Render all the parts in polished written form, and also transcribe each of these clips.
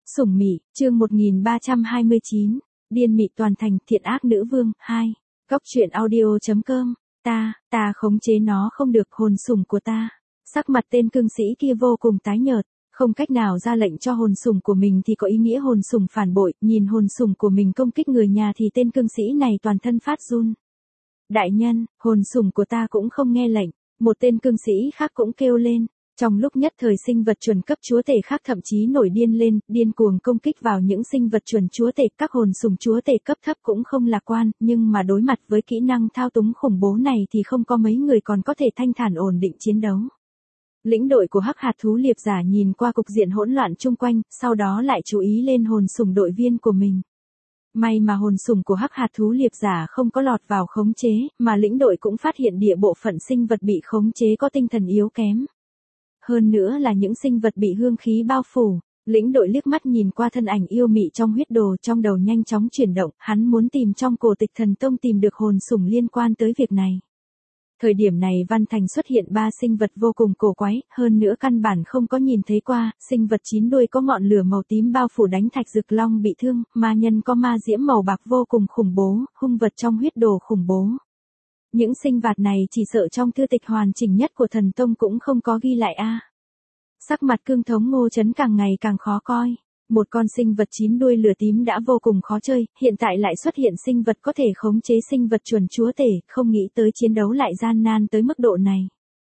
Sủng Mị, chương 1329, Điên Mị Toàn Thành, Thiện Ác Nữ Vương, 2. Góc truyện audio.com, ta khống chế nó không được, hồn sủng của ta. Sắc mặt tên cương sĩ kia vô cùng tái nhợt, không cách nào ra lệnh cho hồn sủng của mình thì có ý nghĩa hồn sủng phản bội, nhìn hồn sủng của mình công kích người nhà thì tên cương sĩ này toàn thân phát run. Đại nhân, hồn sủng của ta cũng không nghe lệnh, một tên cương sĩ khác cũng kêu lên. Trong lúc nhất thời sinh vật chuẩn cấp chúa tể khác thậm chí nổi điên lên, điên cuồng công kích vào những sinh vật chuẩn chúa tể, các hồn sủng chúa tể cấp thấp cũng không lạc quan, nhưng mà đối mặt với kỹ năng thao túng khủng bố này thì không có mấy người còn có thể thanh thản ổn định chiến đấu. Lĩnh đội của Hắc Hạt Thú Liệp Giả nhìn qua cục diện hỗn loạn chung quanh, sau đó lại chú ý lên hồn sủng đội viên của mình. May mà hồn sủng của Hắc Hạt Thú Liệp Giả không có lọt vào khống chế, mà lĩnh đội cũng phát hiện địa bộ phận sinh vật bị khống chế có tinh thần yếu kém. Hơn nữa là những sinh vật bị hương khí bao phủ, lĩnh đội liếc mắt nhìn qua thân ảnh yêu mị trong huyết đồ, trong đầu nhanh chóng chuyển động, hắn muốn tìm trong cổ tịch thần tông tìm được hồn sủng liên quan tới việc này. Thời điểm này Văn Thành xuất hiện 3 sinh vật vô cùng cổ quái, hơn nữa căn bản không có nhìn thấy qua, sinh vật 9 đuôi có ngọn lửa màu tím bao phủ đánh Thạch Dực Long bị thương, ma nhân có ma diễm màu bạc vô cùng khủng bố, hung vật trong huyết đồ khủng bố. Những sinh vật này chỉ sợ trong thư tịch hoàn chỉnh nhất của thần tông cũng không có ghi lại a. Sắc mặt cương thống Ngô Chấn càng ngày càng khó coi. Một con sinh vật 9 đuôi lửa tím đã vô cùng khó chơi, hiện tại lại xuất hiện sinh vật có thể khống chế sinh vật chuẩn chúa tể, không nghĩ tới chiến đấu lại gian nan tới mức độ này.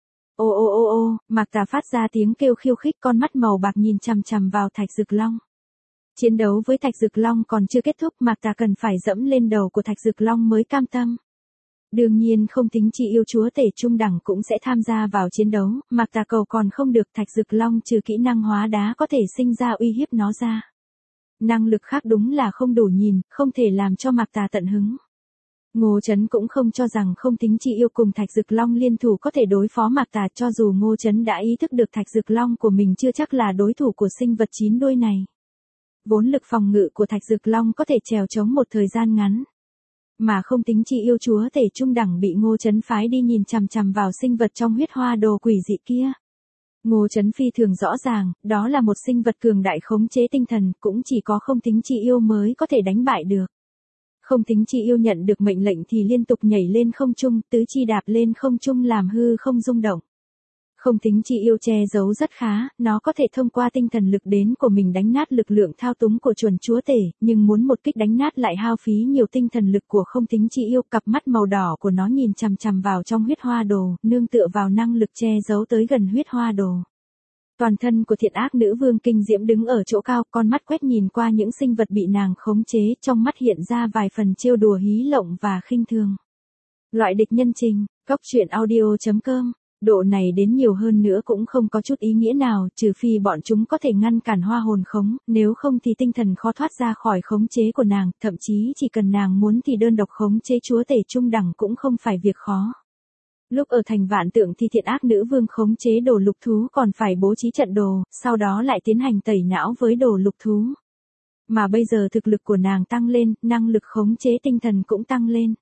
Ô, Mạc Tà phát ra tiếng kêu khiêu khích, con mắt màu bạc nhìn chằm chằm vào Thạch Dực Long. Chiến đấu với Thạch Dực Long còn chưa kết thúc, Mạc Tà cần phải dẫm lên đầu của Thạch Dực Long mới cam tâm. Đương nhiên không tính chi yêu chúa tể trung đẳng cũng sẽ tham gia vào chiến đấu, Mạc Tà cầu còn không được, Thạch Dực Long trừ kỹ năng hóa đá có thể sinh ra uy hiếp nó ra. Năng lực khác đúng là không đủ nhìn, không thể làm cho Mạc Tà tận hứng. Ngô Chấn cũng không cho rằng không tính chi yêu cùng Thạch Dực Long liên thủ có thể đối phó Mạc Tà, cho dù Ngô Chấn đã ý thức được Thạch Dực Long của mình chưa chắc là đối thủ của sinh vật 9 đuôi này. Vốn lực phòng ngự của Thạch Dực Long có thể trèo chống một thời gian ngắn. Mà không tính chi yêu chúa tể trung đẳng bị Ngô Chấn phái đi nhìn chằm chằm vào sinh vật trong huyết hoa đồ quỷ dị kia. Ngô Chấn phi thường rõ ràng, đó là một sinh vật cường đại khống chế tinh thần, cũng chỉ có không tính chi yêu mới có thể đánh bại được. Không tính chi yêu nhận được mệnh lệnh thì liên tục nhảy lên không trung, tứ chi đạp lên không trung làm hư không rung động. Không tính chi yêu che giấu rất khá, nó có thể thông qua tinh thần lực đến của mình đánh nát lực lượng thao túng của chuẩn chúa tể, nhưng muốn một kích đánh nát lại hao phí nhiều tinh thần lực của không tính chi yêu. Cặp mắt màu đỏ của nó nhìn chằm chằm vào trong huyết hoa đồ, nương tựa vào năng lực che giấu tới gần huyết hoa đồ. Toàn thân của Thiện Ác Nữ Vương kinh diễm đứng ở chỗ cao, con mắt quét nhìn qua những sinh vật bị nàng khống chế, trong mắt hiện ra vài phần trêu đùa hí lộng và khinh thường. Loại địch nhân trình, góc truyện audio.com. Độ này đến nhiều hơn nữa cũng không có chút ý nghĩa nào, trừ phi bọn chúng có thể ngăn cản hoa hồn khống, nếu không thì tinh thần khó thoát ra khỏi khống chế của nàng, thậm chí chỉ cần nàng muốn thì đơn độc khống chế chúa tể trung đẳng cũng không phải việc khó. Lúc ở thành Vạn Tượng thì Thiện Ác Nữ Vương khống chế đồ lục thú còn phải bố trí trận đồ, sau đó lại tiến hành tẩy não với đồ lục thú. Mà bây giờ thực lực của nàng tăng lên, năng lực khống chế tinh thần cũng tăng lên.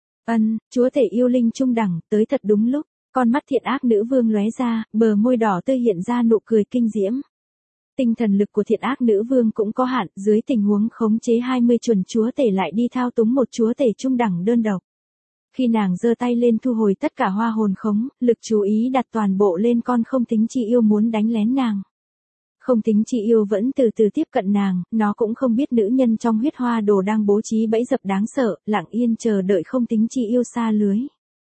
Chúa tể yêu linh trung đẳng, tới thật đúng lúc. Con mắt Thiện Ác Nữ Vương lóe ra, bờ môi đỏ tươi hiện ra nụ cười kinh diễm. Tinh thần lực của Thiện Ác Nữ Vương cũng có hạn, dưới tình huống khống chế 20 chuẩn chúa tể lại đi thao túng một chúa tể trung đẳng đơn độc. Khi nàng giơ tay lên thu hồi tất cả hoa hồn khống, lực chú ý đặt toàn bộ lên con không tính chi yêu muốn đánh lén nàng. Không tính chi yêu vẫn từ từ tiếp cận nàng, nó cũng không biết nữ nhân trong huyết hoa đồ đang bố trí bẫy dập đáng sợ, lặng yên chờ đợi không tính chi yêu xa lưới.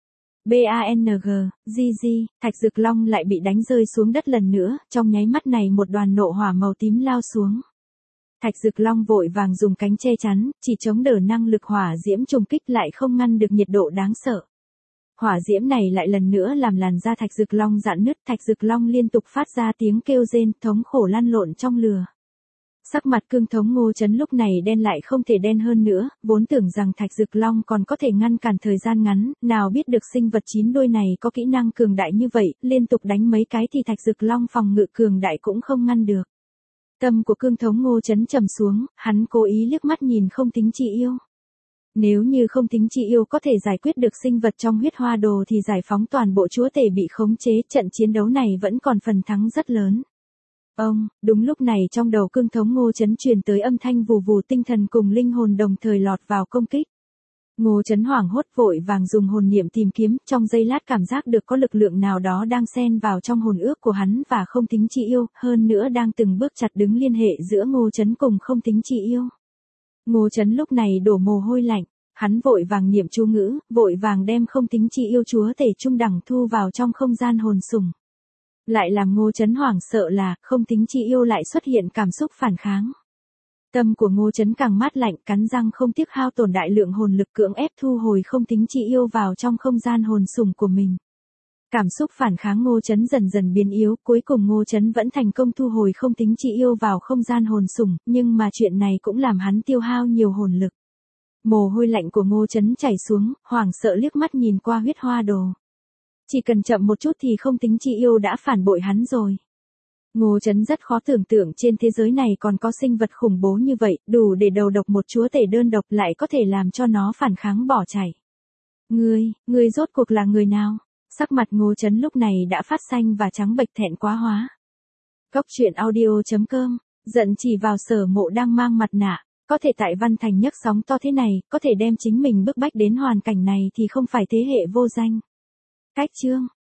GG, Thạch Dực Long lại bị đánh rơi xuống đất lần nữa, trong nháy mắt này một đoàn nộ hỏa màu tím lao xuống. Thạch Dực Long vội vàng dùng cánh che chắn, chỉ chống đỡ năng lực hỏa diễm trùng kích lại không ngăn được nhiệt độ đáng sợ. Hỏa diễm này lại lần nữa làm làn da Thạch Dực Long rạn nứt, Thạch Dực Long liên tục phát ra tiếng kêu rên, thống khổ lăn lộn trong lửa. Sắc mặt cương thống Ngô Chấn lúc này đen lại không thể đen hơn nữa, vốn tưởng rằng Thạch Dực Long còn có thể ngăn cản thời gian ngắn, nào biết được sinh vật 9 đuôi này có kỹ năng cường đại như vậy, liên tục đánh mấy cái thì Thạch Dực Long phòng ngự cường đại cũng không ngăn được. Tâm của cương thống Ngô Chấn trầm xuống, hắn cố ý liếc mắt nhìn không tính chi yêu. Nếu như không tính chi yêu có thể giải quyết được sinh vật trong huyết hoa đồ thì giải phóng toàn bộ chúa tể bị khống chế, trận chiến đấu này vẫn còn phần thắng rất lớn. Đúng lúc này trong đầu cương thống Ngô Chấn truyền tới âm thanh vù vù, tinh thần cùng linh hồn đồng thời lọt vào công kích. Ngô Chấn hoảng hốt vội vàng dùng hồn niệm tìm kiếm, trong giây lát cảm giác được có lực lượng nào đó đang xen vào trong hồn ước của hắn và không tính chi yêu, hơn nữa đang từng bước chặt đứng liên hệ giữa Ngô Chấn cùng không tính chi yêu. Ngô Chấn lúc này đổ mồ hôi lạnh, hắn vội vàng niệm chú ngữ, vội vàng đem không tính chi yêu chúa tể trung đẳng thu vào trong không gian hồn sủng. Lại làm Ngô Chấn hoảng sợ là, không tính chi yêu lại xuất hiện cảm xúc phản kháng. Tâm của Ngô Chấn càng mát lạnh, cắn răng không tiếc hao tổn đại lượng hồn lực cưỡng ép thu hồi không tính chi yêu vào trong không gian hồn sủng của mình. Cảm xúc phản kháng Ngô Chấn dần dần biến yếu, cuối cùng Ngô Chấn vẫn thành công thu hồi không tính chi yêu vào không gian hồn sủng, nhưng mà chuyện này cũng làm hắn tiêu hao nhiều hồn lực. Mồ hôi lạnh của Ngô Chấn chảy xuống, hoảng sợ liếc mắt nhìn qua huyết hoa đồ. Chỉ cần chậm một chút thì không tính chi yêu đã phản bội hắn rồi. Ngô Chấn rất khó tưởng tượng trên thế giới này còn có sinh vật khủng bố như vậy, đủ để đầu độc một chúa tể đơn độc lại có thể làm cho nó phản kháng bỏ chạy. Ngươi rốt cuộc là người nào? Sắc mặt Ngô Chấn lúc này đã phát xanh và trắng bệch, thẹn quá hóa. Cốc truyện audio.com, giận chỉ vào Sở Mộ đang mang mặt nạ, có thể tại Văn Thành nhấc sóng to thế này, có thể đem chính mình bức bách đến hoàn cảnh này thì không phải thế hệ vô danh. Cách chương